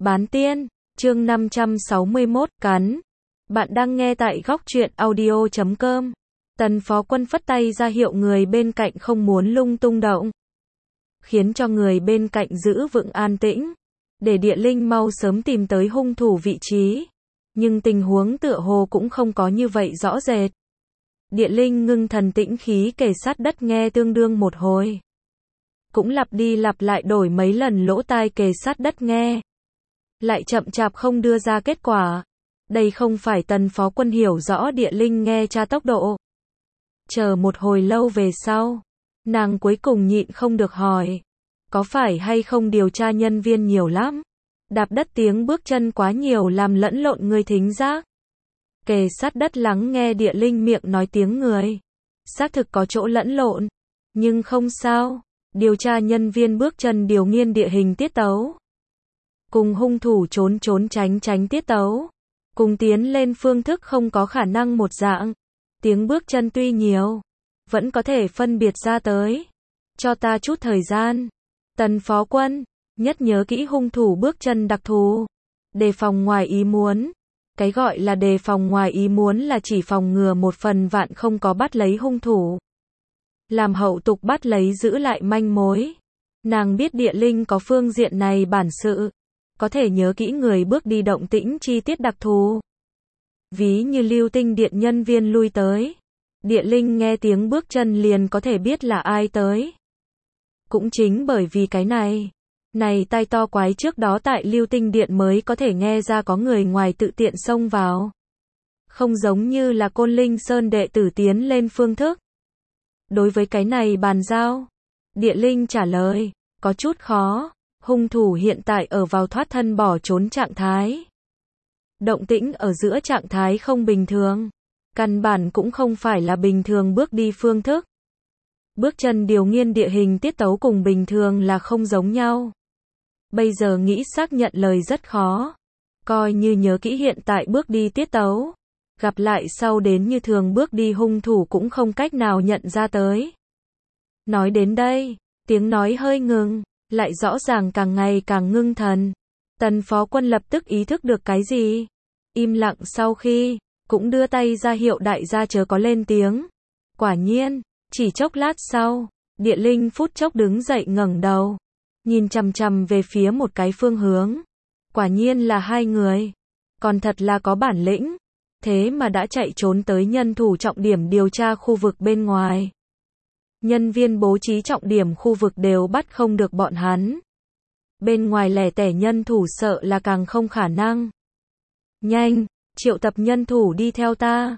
Bán tiên, chương 561, cắn. Bạn đang nghe tại góc truyện audio.com. Tần Phó Quân phất tay ra hiệu người bên cạnh không muốn lung tung động, khiến cho người bên cạnh giữ vững an tĩnh, để Địa Linh mau sớm tìm tới hung thủ vị trí. Nhưng tình huống tựa hồ cũng không có như vậy rõ rệt. Địa Linh ngưng thần tĩnh khí kề sát đất nghe tương đương một hồi. Cũng lặp đi lặp lại đổi mấy lần lỗ tai kề sát đất nghe. Lại chậm chạp không đưa ra kết quả. Đây không phải Tần Phó Quân hiểu rõ Địa Linh nghe tra tốc độ. Chờ một hồi lâu về sau, nàng cuối cùng nhịn không được hỏi. Có phải hay không điều tra nhân viên nhiều lắm? Đạp đất tiếng bước chân quá nhiều làm lẫn lộn người thính giác. Kề sát đất lắng nghe Địa Linh miệng nói tiếng người. Xác thực có chỗ lẫn lộn. Nhưng không sao. Điều tra nhân viên bước chân điều nghiên địa hình tiết tấu. Cùng hung thủ trốn trốn tránh tránh tiết tấu. Cùng tiến lên phương thức không có khả năng một dạng. Tiếng bước chân tuy nhiều, vẫn có thể phân biệt ra tới. Cho ta chút thời gian. Tần Phó Quân, nhất nhớ kỹ hung thủ bước chân đặc thù. Đề phòng ngoài ý muốn. Cái gọi là đề phòng ngoài ý muốn là chỉ phòng ngừa một phần vạn không có bắt lấy hung thủ. Làm hậu tục bắt lấy giữ lại manh mối. Nàng biết Địa Linh có phương diện này bản sự. Có thể nhớ kỹ người bước đi động tĩnh chi tiết đặc thù. Ví như lưu tinh điện nhân viên lui tới. Địa Linh nghe tiếng bước chân liền có thể biết là ai tới. Cũng chính bởi vì cái này tai to quái trước đó tại lưu tinh điện mới có thể nghe ra có người ngoài tự tiện xông vào. Không giống như là Côn Linh Sơn đệ tử tiến lên phương thức. Đối với cái này bàn giao, Địa Linh trả lời, có chút khó, hung thủ hiện tại ở vào thoát thân bỏ trốn trạng thái. Động tĩnh ở giữa trạng thái không bình thường, căn bản cũng không phải là bình thường bước đi phương thức. Bước chân điều nghiên địa hình tiết tấu cùng bình thường là không giống nhau. Bây giờ nghĩ xác nhận lời rất khó. Coi như nhớ kỹ hiện tại bước đi tiết tấu. Gặp lại sau đến như thường bước đi hung thủ cũng không cách nào nhận ra tới. Nói đến đây, tiếng nói hơi ngừng, lại rõ ràng càng ngày càng ngưng thần. Tần Phó Quân lập tức ý thức được cái gì. Im lặng sau khi, cũng đưa tay ra hiệu đại gia chớ có lên tiếng. Quả nhiên, chỉ chốc lát sau, Địa Linh phút chốc đứng dậy ngẩng đầu. Nhìn chằm chằm về phía một cái phương hướng. Quả nhiên là hai người. Còn thật là có bản lĩnh. Thế mà đã chạy trốn tới nhân thủ trọng điểm điều tra khu vực bên ngoài. Nhân viên bố trí trọng điểm khu vực đều bắt không được bọn hắn. Bên ngoài lẻ tẻ nhân thủ sợ là càng không khả năng. Nhanh, triệu tập nhân thủ đi theo ta.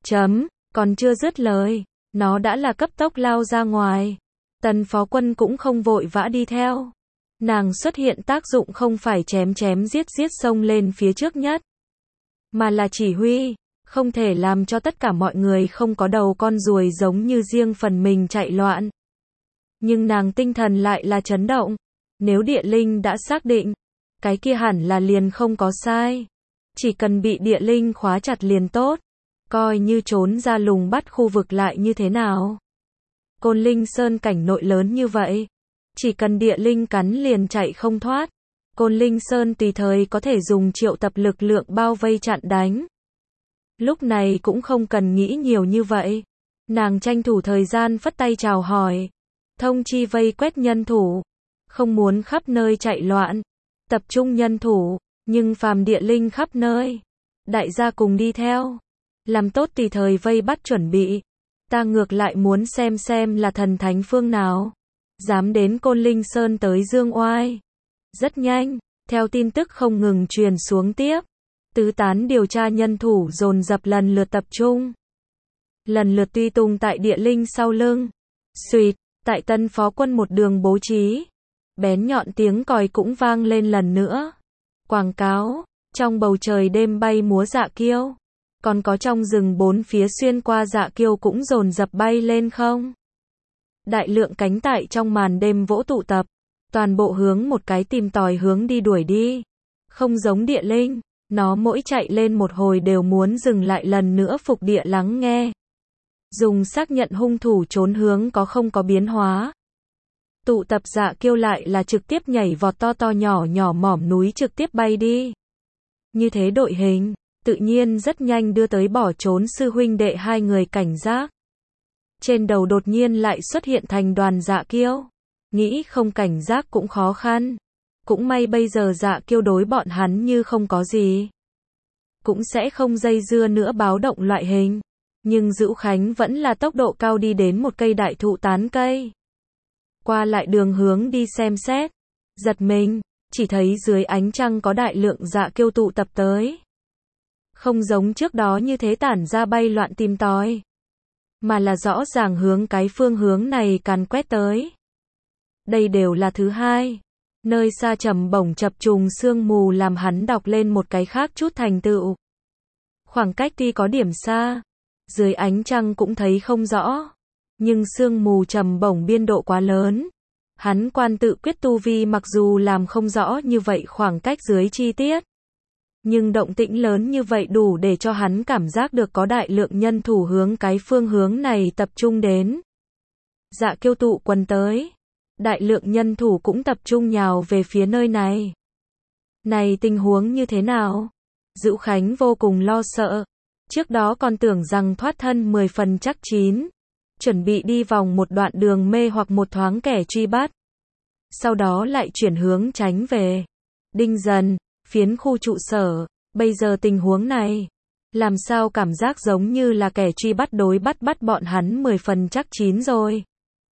Còn chưa dứt lời, nó đã là cấp tốc lao ra ngoài. Tần Phó Quân cũng không vội vã đi theo. Nàng xuất hiện tác dụng không phải chém giết xông lên phía trước nhất, mà là chỉ huy, không thể làm cho tất cả mọi người không có đầu con ruồi giống như riêng phần mình chạy loạn. Nhưng nàng tinh thần lại là chấn động. Nếu Địa Linh đã xác định, cái kia hẳn là liền không có sai. Chỉ cần bị Địa Linh khóa chặt liền tốt. Coi như trốn ra lùng bắt khu vực lại như thế nào. Côn Linh Sơn cảnh nội lớn như vậy. Chỉ cần Địa Linh cắn liền chạy không thoát. Côn Linh Sơn tùy thời có thể dùng triệu tập lực lượng bao vây chặn đánh. Lúc này cũng không cần nghĩ nhiều như vậy. Nàng tranh thủ thời gian phất tay chào hỏi. Thông chi vây quét nhân thủ. Không muốn khắp nơi chạy loạn. Tập trung nhân thủ. Nhưng phàm Địa Linh khắp nơi. Đại gia cùng đi theo. Làm tốt tùy thời vây bắt chuẩn bị. Ta ngược lại muốn xem là thần thánh phương nào. Dám đến Côn Linh Sơn tới dương oai. Rất nhanh, theo tin tức không ngừng truyền xuống tiếp. Tứ tán điều tra nhân thủ dồn dập lần lượt tập trung. Lần lượt tùy tùng tại Địa Linh sau lưng. Xuỵt, tại Tần Phó Quân một đường bố trí. Bén nhọn tiếng còi cũng vang lên lần nữa. Quảng cáo, trong bầu trời đêm bay múa dạ kiêu. Còn có trong rừng bốn phía xuyên qua dạ kiêu cũng dồn dập bay lên không. Đại lượng cánh tại trong màn đêm vỗ tụ tập. Toàn bộ hướng một cái tìm tòi hướng đi đuổi đi. Không giống Địa Linh, nó mỗi chạy lên một hồi đều muốn dừng lại lần nữa phục địa lắng nghe. Dùng xác nhận hung thủ trốn hướng có không có biến hóa. Tụ tập Dạ Kiêu lại là trực tiếp nhảy vọt to to nhỏ nhỏ mỏm núi trực tiếp bay đi. Như thế đội hình, tự nhiên rất nhanh đưa tới bỏ trốn sư huynh đệ hai người cảnh giác. Trên đầu đột nhiên lại xuất hiện thành đoàn Dạ Kiêu. Nghĩ không cảnh giác cũng khó khăn. Cũng may bây giờ Dạ Kiêu đối bọn hắn như không có gì. Cũng sẽ không dây dưa nữa báo động loại hình. Nhưng Dữu Khánh vẫn là tốc độ cao đi đến một cây đại thụ tán cây. Qua lại đường hướng đi xem xét. Giật mình, chỉ thấy dưới ánh trăng có đại lượng Dạ Kiêu tụ tập tới. Không giống trước đó như thế tản ra bay loạn tìm tòi. Mà là rõ ràng hướng cái phương hướng này càn quét tới. Đây đều là thứ hai. Nơi xa trầm bổng chập trùng sương mù làm hắn đọc lên một cái khác chút thành tựu. Khoảng cách tuy có điểm xa, dưới ánh trăng cũng thấy không rõ. Nhưng sương mù trầm bổng biên độ quá lớn. Hắn quan tự quyết tu vi mặc dù làm không rõ như vậy khoảng cách dưới chi tiết. Nhưng động tĩnh lớn như vậy đủ để cho hắn cảm giác được có đại lượng nhân thủ hướng cái phương hướng này tập trung đến. Dạ Kiêu tụ quần tới. Đại lượng nhân thủ cũng tập trung nhào về phía nơi này. Này tình huống như thế nào? Dữu Khánh vô cùng lo sợ. Trước đó còn tưởng rằng thoát thân 10 phần chắc chín. Chuẩn bị đi vòng một đoạn đường mê hoặc một thoáng kẻ truy bắt. Sau đó lại chuyển hướng tránh về. Đinh Dần, phiến khu trụ sở. Bây giờ tình huống này. Làm sao cảm giác giống như là kẻ truy bắt đối bắt bọn hắn 10 phần chắc chín rồi.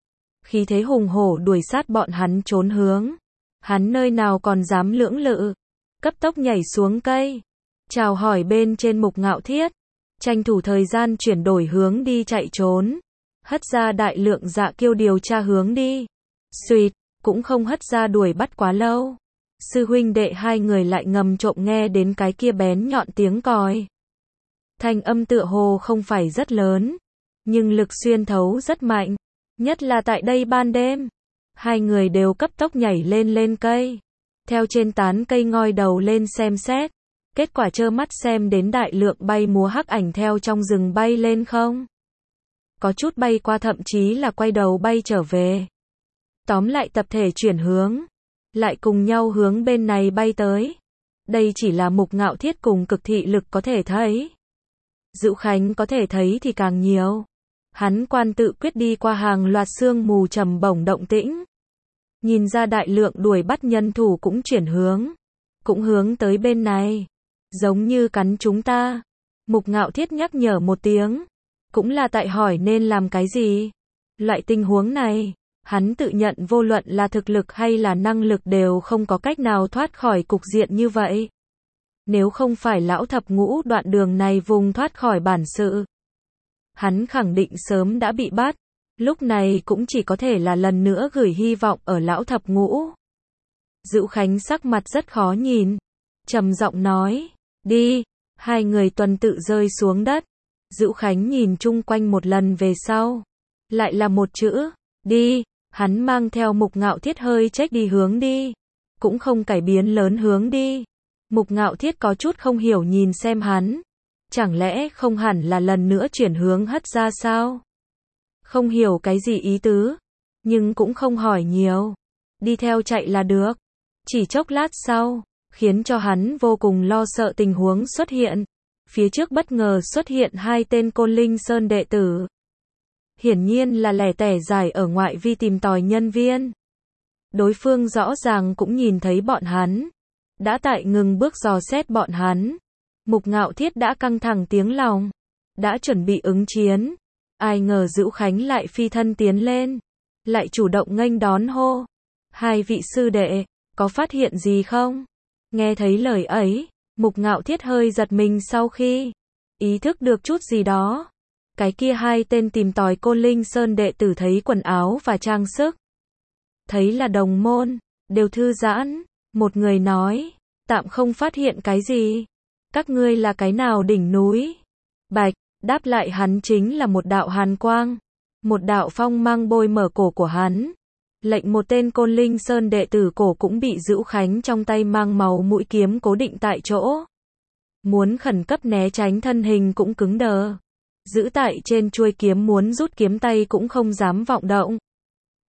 Khí thế hùng hổ đuổi sát bọn hắn trốn hướng. Hắn nơi nào còn dám lưỡng lự. Cấp tốc nhảy xuống cây. Chào hỏi bên trên Mục Ngạo Thiết. Tranh thủ thời gian chuyển đổi hướng đi chạy trốn. Hất ra đại lượng Dạ Kiêu điều tra hướng đi. Xuyệt, cũng không hất ra đuổi bắt quá lâu. Sư huynh đệ hai người lại ngầm trộm nghe đến cái kia bén nhọn tiếng còi. Thanh âm tựa hồ không phải rất lớn. Nhưng lực xuyên thấu rất mạnh. Nhất là tại đây ban đêm. Hai người đều cấp tốc nhảy lên cây. Theo trên tán cây ngoi đầu lên xem xét. Kết quả trơ mắt xem đến đại lượng bay múa hắc ảnh theo trong rừng bay lên không. Có chút bay qua thậm chí là quay đầu bay trở về. Tóm lại tập thể chuyển hướng. Lại cùng nhau hướng bên này bay tới. Đây chỉ là Mục Ngạo Thiết cùng cực thị lực có thể thấy. Dữu Khánh có thể thấy thì càng nhiều. Hắn quan tự quyết đi qua hàng loạt sương mù trầm bổng động tĩnh. Nhìn ra đại lượng đuổi bắt nhân thủ cũng chuyển hướng. Cũng hướng tới bên này. Giống như cắn chúng ta. Mục Ngạo Thiết nhắc nhở một tiếng. Cũng là tại hỏi nên làm cái gì. Loại tình huống này, hắn tự nhận vô luận là thực lực hay là năng lực đều không có cách nào thoát khỏi cục diện như vậy. Nếu không phải lão thập ngũ đoạn đường này vùng thoát khỏi bản sự. Hắn khẳng định sớm đã bị bắt. Lúc này cũng chỉ có thể là lần nữa gửi hy vọng ở lão thập ngũ. Dữu Khánh sắc mặt rất khó nhìn. Trầm giọng nói, đi. Hai người tuần tự rơi xuống đất. Dữu Khánh nhìn chung quanh một lần về sau. Lại là một chữ, đi. Hắn mang theo Mục Ngạo Thiết hơi trách đi hướng đi. Cũng không cải biến lớn hướng đi. Mục Ngạo Thiết có chút không hiểu nhìn xem hắn. Chẳng lẽ không hẳn là lần nữa chuyển hướng hất ra sao? Không hiểu cái gì ý tứ. Nhưng cũng không hỏi nhiều. Đi theo chạy là được. Chỉ chốc lát sau, khiến cho hắn vô cùng lo sợ tình huống xuất hiện. Phía trước bất ngờ xuất hiện hai tên Côn Linh Sơn đệ tử. Hiển nhiên là lẻ tẻ giải ở ngoại vi tìm tòi nhân viên. Đối phương rõ ràng cũng nhìn thấy bọn hắn. Đã tại ngừng bước dò xét bọn hắn. Mục Ngạo Thiết đã căng thẳng tiếng lòng. Đã chuẩn bị ứng chiến. Ai ngờ Dữu Khánh lại phi thân tiến lên. Lại chủ động nghênh đón hô. Hai vị sư đệ, có phát hiện gì không? Nghe thấy lời ấy, Mục Ngạo Thiết hơi giật mình sau khi ý thức được chút gì đó. Cái kia hai tên tìm tòi Côn Linh Sơn đệ tử thấy quần áo và trang sức. Thấy là đồng môn, đều thư giãn. Một người nói, tạm không phát hiện cái gì. Các ngươi là cái nào đỉnh núi? Bạch, đáp lại hắn chính là một đạo hàn quang. Một đạo phong mang bôi mở cổ của hắn. Lệnh một tên Côn Linh Sơn đệ tử cổ cũng bị Dữu Khánh trong tay mang màu mũi kiếm cố định tại chỗ. Muốn khẩn cấp né tránh thân hình cũng cứng đờ. Giữ tại trên chuôi kiếm muốn rút kiếm tay cũng không dám vọng động.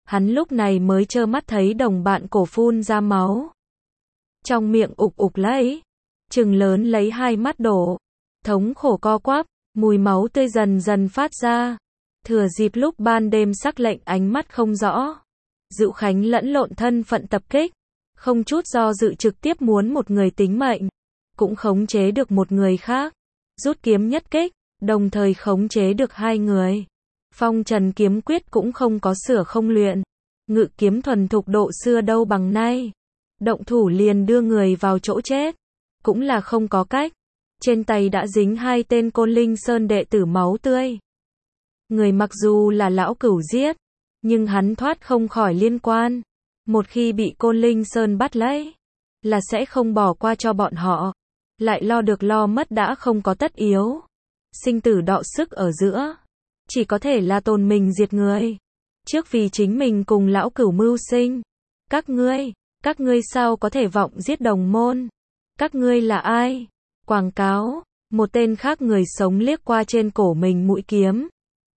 Hắn lúc này mới trơ mắt thấy đồng bạn cổ phun ra máu. Trong miệng ục ục lấy, trừng lớn lấy hai mắt đổ, thống khổ co quắp, mùi máu tươi dần dần phát ra. Thừa dịp lúc ban đêm sắc lệnh ánh mắt không rõ, Dữu Khánh lẫn lộn thân phận tập kích, không chút do dự trực tiếp muốn một người tính mệnh, cũng khống chế được một người khác, rút kiếm nhất kích, đồng thời khống chế được hai người. Phong Trần kiếm quyết cũng không có sửa không luyện, ngự kiếm thuần thục độ xưa đâu bằng nay. Động thủ liền đưa người vào chỗ chết, cũng là không có cách. Trên tay đã dính hai tên Côn Linh Sơn đệ tử máu tươi. Người mặc dù là lão cửu giết, nhưng hắn thoát không khỏi liên quan. Một khi bị Côn Linh Sơn bắt lấy, là sẽ không bỏ qua cho bọn họ. Lại lo được lo mất đã không có tất yếu. Sinh tử đọ sức ở giữa, chỉ có thể là tồn mình diệt người. Trước vì chính mình cùng lão cửu mưu sinh. Các ngươi sao có thể vọng giết đồng môn? Các ngươi là ai? Quảng cáo, một tên khác người sống liếc qua trên cổ mình mũi kiếm.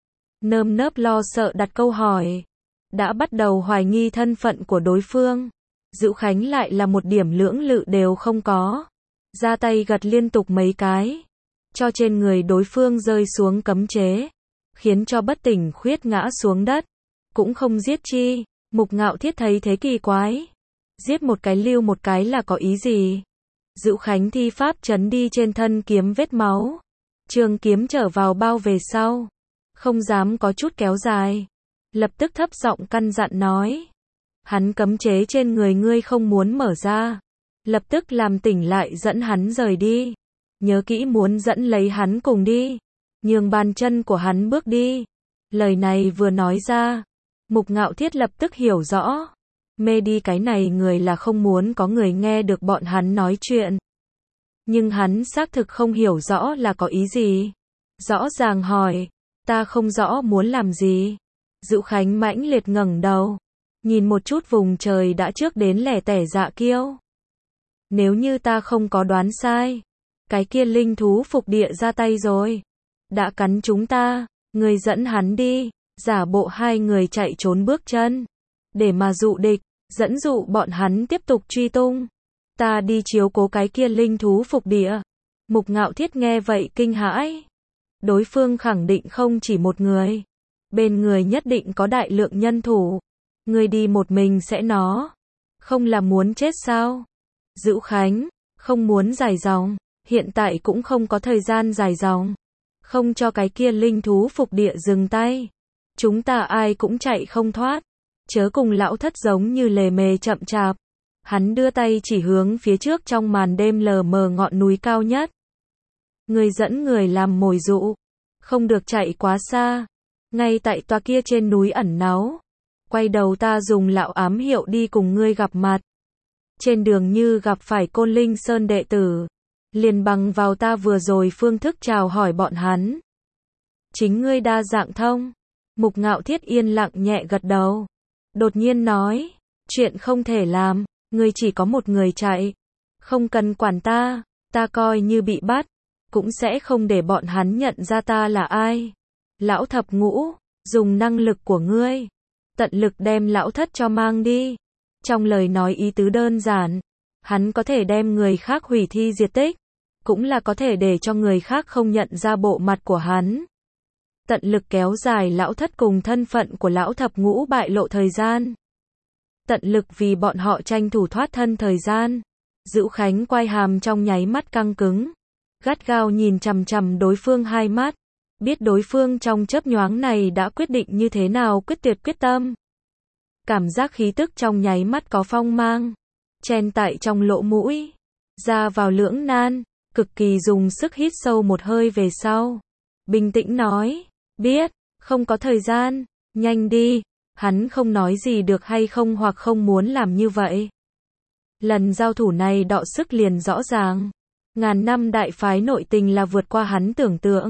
Nơm nớp lo sợ đặt câu hỏi. Đã bắt đầu hoài nghi thân phận của đối phương. Dữu Khánh lại là một điểm lưỡng lự đều không có. Ra tay gật liên tục mấy cái, cho trên người đối phương rơi xuống cấm chế, khiến cho bất tỉnh khuyết ngã xuống đất. Cũng không giết chi. Mục Ngạo Thiết thấy thế kỳ quái. Giết một cái lưu một cái là có ý gì? Dữu Khánh thi pháp chấn đi trên thân kiếm vết máu. Trường kiếm trở vào bao về sau. Không dám có chút kéo dài. Lập tức thấp giọng căn dặn nói. Hắn cấm chế trên người ngươi không muốn mở ra. Lập tức làm tỉnh lại dẫn hắn rời đi. Nhớ kỹ muốn dẫn lấy hắn cùng đi. Nhường bàn chân của hắn bước đi. Lời này vừa nói ra, Mục Ngạo Thiết lập tức hiểu rõ. Mê đi cái này người là không muốn có người nghe được bọn hắn nói chuyện. Nhưng hắn xác thực không hiểu rõ là có ý gì. Rõ ràng hỏi, ta không rõ muốn làm gì. Dữu Khánh mãnh liệt ngẩng đầu, nhìn một chút vùng trời đã trước đến lẻ tẻ Dạ Kiêu. Nếu như ta không có đoán sai, cái kia linh thú phục địa ra tay rồi. Đã cắn chúng ta, người dẫn hắn đi, giả bộ hai người chạy trốn bước chân. Để mà dụ địch, dẫn dụ bọn hắn tiếp tục truy tung. Ta đi chiếu cố cái kia linh thú phục địa. Mục Ngạo Thiết nghe vậy kinh hãi. Đối phương khẳng định không chỉ một người. Bên người nhất định có đại lượng nhân thủ. Người đi một mình sẽ nó. Không là muốn chết sao? Dữu Khánh, không muốn dài dòng. Hiện tại cũng không có thời gian dài dòng. Không cho cái kia linh thú phục địa dừng tay. Chúng ta ai cũng chạy không thoát. Chớ cùng lão thất giống như lề mề chậm chạp. Hắn đưa tay chỉ hướng phía trước trong màn đêm lờ mờ ngọn núi cao nhất. Người dẫn người làm mồi dụ. Không được chạy quá xa. Ngay tại tòa kia trên núi ẩn náu. Quay đầu ta dùng lão ám hiệu đi cùng ngươi gặp mặt. Trên đường như gặp phải Côn Linh Sơn đệ tử. Liền bằng vào ta vừa rồi phương thức chào hỏi bọn hắn. Chính ngươi đa dạng thông. Mục Ngạo Thiết yên lặng nhẹ gật đầu. Đột nhiên nói, chuyện không thể làm, ngươi chỉ có một người chạy. Không cần quản ta coi như bị bắt, cũng sẽ không để bọn hắn nhận ra ta là ai. Lão thập ngũ, dùng năng lực của ngươi, tận lực đem lão thất cho mang đi. Trong lời nói ý tứ đơn giản, hắn có thể đem người khác hủy thi diệt tích, cũng là có thể để cho người khác không nhận ra bộ mặt của hắn. Tận lực kéo dài lão thất cùng thân phận của lão thập ngũ bại lộ thời gian. Tận lực vì bọn họ tranh thủ thoát thân thời gian. Dữu Khánh quay hàm trong nháy mắt căng cứng. Gắt gao nhìn chằm chằm đối phương hai mắt. Biết đối phương trong chớp nhoáng này đã quyết định như thế nào quyết tuyệt quyết tâm. Cảm giác khí tức trong nháy mắt có phong mang. Chen tại trong lỗ mũi. Ra vào lưỡng nan. Cực kỳ dùng sức hít sâu một hơi về sau. Bình tĩnh nói. Biết, không có thời gian, nhanh đi. Hắn không nói gì được hay không hoặc không muốn làm như vậy. Lần giao thủ này đọ sức liền rõ ràng. Ngàn năm đại phái nội tình là vượt qua hắn tưởng tượng.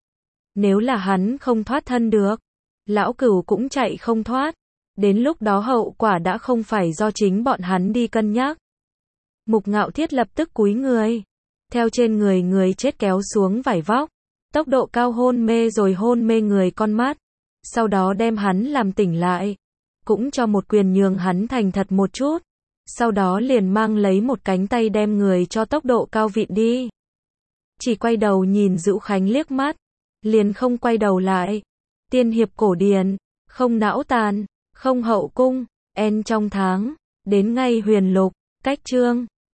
Nếu là hắn không thoát thân được, lão cửu cũng chạy không thoát. Đến lúc đó hậu quả đã không phải do chính bọn hắn đi cân nhắc. Mục Ngạo Thiết lập tức cúi người. Theo trên người người chết kéo xuống vải vóc. Tốc độ cao hôn mê rồi hôn mê người con mắt. Sau đó đem hắn làm tỉnh lại. cũng cho một quyền nhường hắn thành thật một chút. Sau đó liền mang lấy một cánh tay đem người cho tốc độ cao vịn đi. Chỉ quay đầu nhìn Dữu Khánh liếc mắt, liền không quay đầu lại. Tiên hiệp cổ điển, không não tàn, không hậu cung, en trong tháng, đến ngay huyền lục, cách chương.